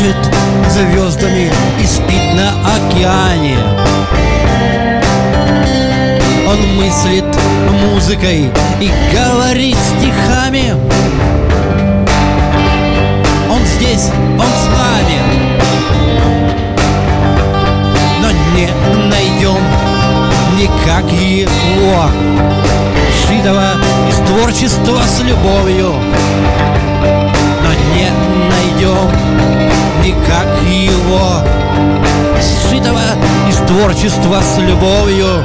дышит звездами и спит на океане. Он мыслит музыкой и говорит стихами. Он здесь, он с нами, но не найдем никак его, сшитого из творчества с любовью. Но не найдем никак его, сшитого из творчества с любовью.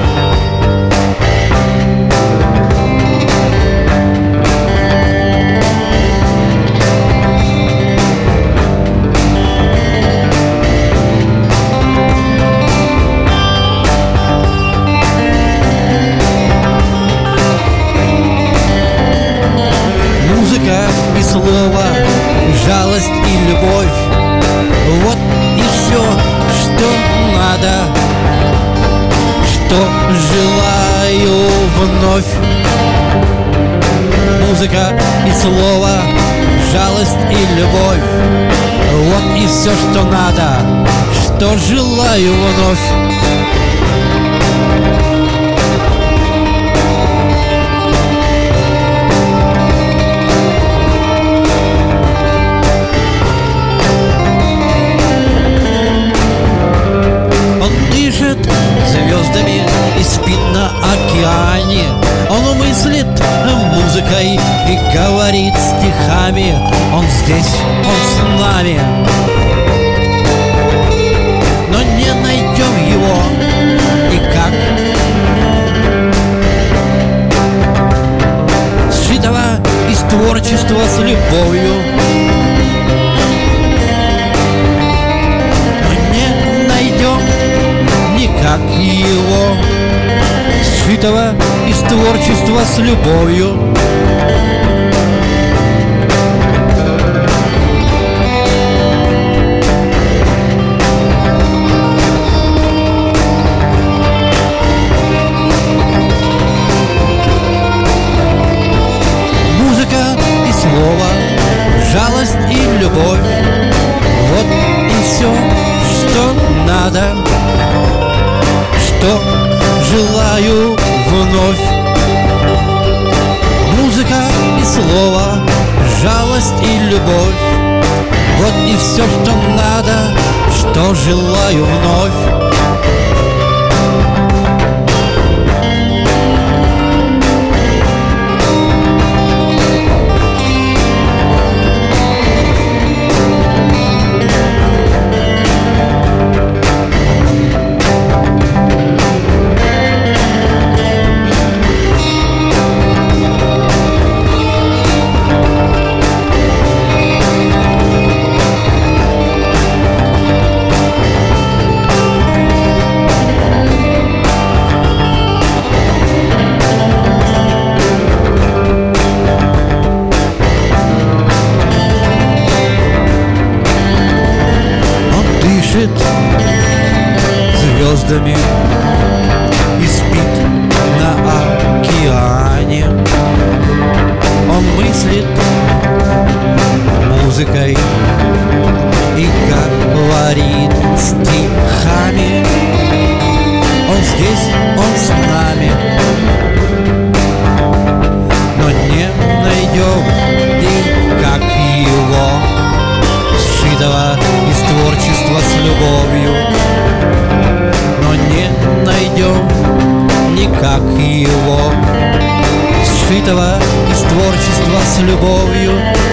И слово, жалость и любовь — вот и все, что надо, что желаю вновь. Музыка и слово, жалость и любовь — вот и все, что надо, что желаю вновь. Звездами и спит на океане. Он мыслит музыкой и говорит стихами. Он здесь, он с нами, но не найдем его никак, сшитого из творчества с любовью. Как его, сшитого из творчества с любовью. Музыка и слово, жалость и любовь — вот и все, что надо, что желаю вновь. Музыка и слово, жалость и любовь — вот и все, что надо, что желаю вновь. Звездами и спит на океане. Он мыслит музыкой и говорит стихами. Он здесь, он с нами, но не найдем никак его, сшитого из творчества с любовью. Но не найдем никак его, сшитого из творчества с любовью.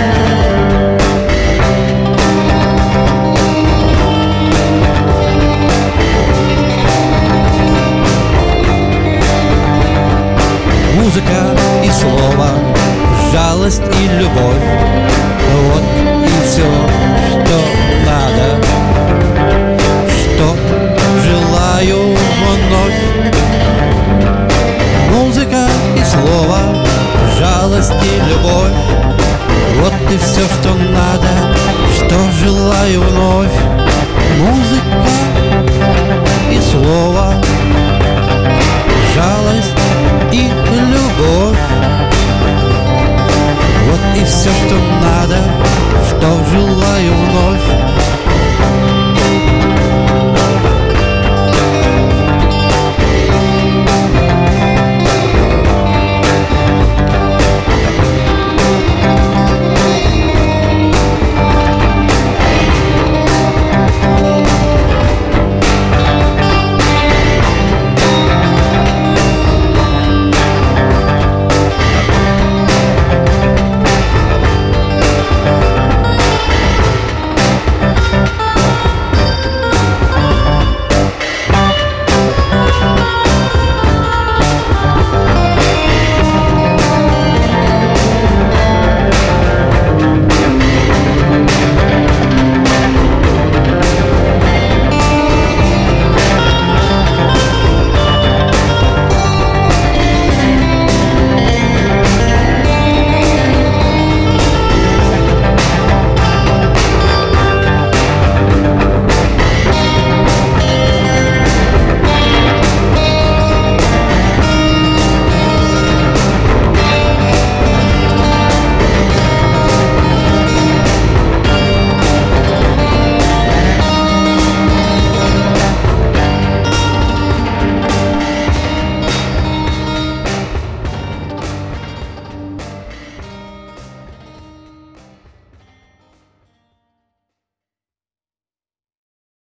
Музыка и слово, жалость и любовь — вот и все, что надо, что желаю вновь. Музыка и слово, жалость и любовь — вот и все, что надо, что желаю вновь. Музыка и слово, жалость и любовь — вот и все, что надо, что желаю